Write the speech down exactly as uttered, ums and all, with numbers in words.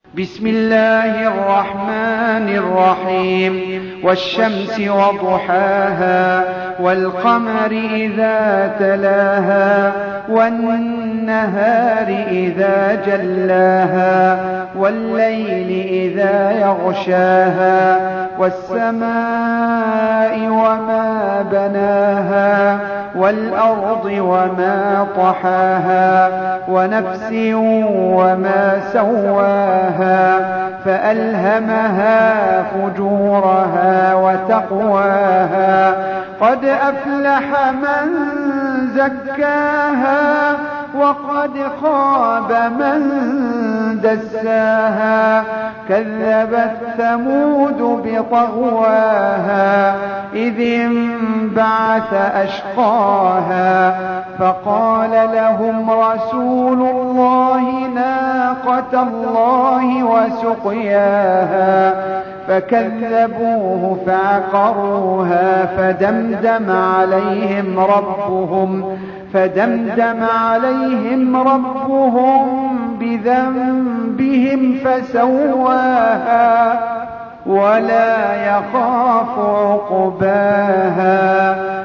بسم الله الرحمن الرحيم والشمس وضحاها والقمر إذا تلاها والنهار إذا جلاها والليل إذا يغشاها والسماء وما بناها والأرض وما طحاها ونفس وما سواها فألهمها فجورها وتقواها قد أفلح من زكاها وقد خاب من دساها كذبت ثمود بطغواها إذ انبعث أشقاها فقال لهم رسول الله ناقة الله وسقياها فكذبوه فعقروها فدمدم عليهم ربهم فدمدم عليهم ربهم بذنبهم فسواها ولا يخاف عقباها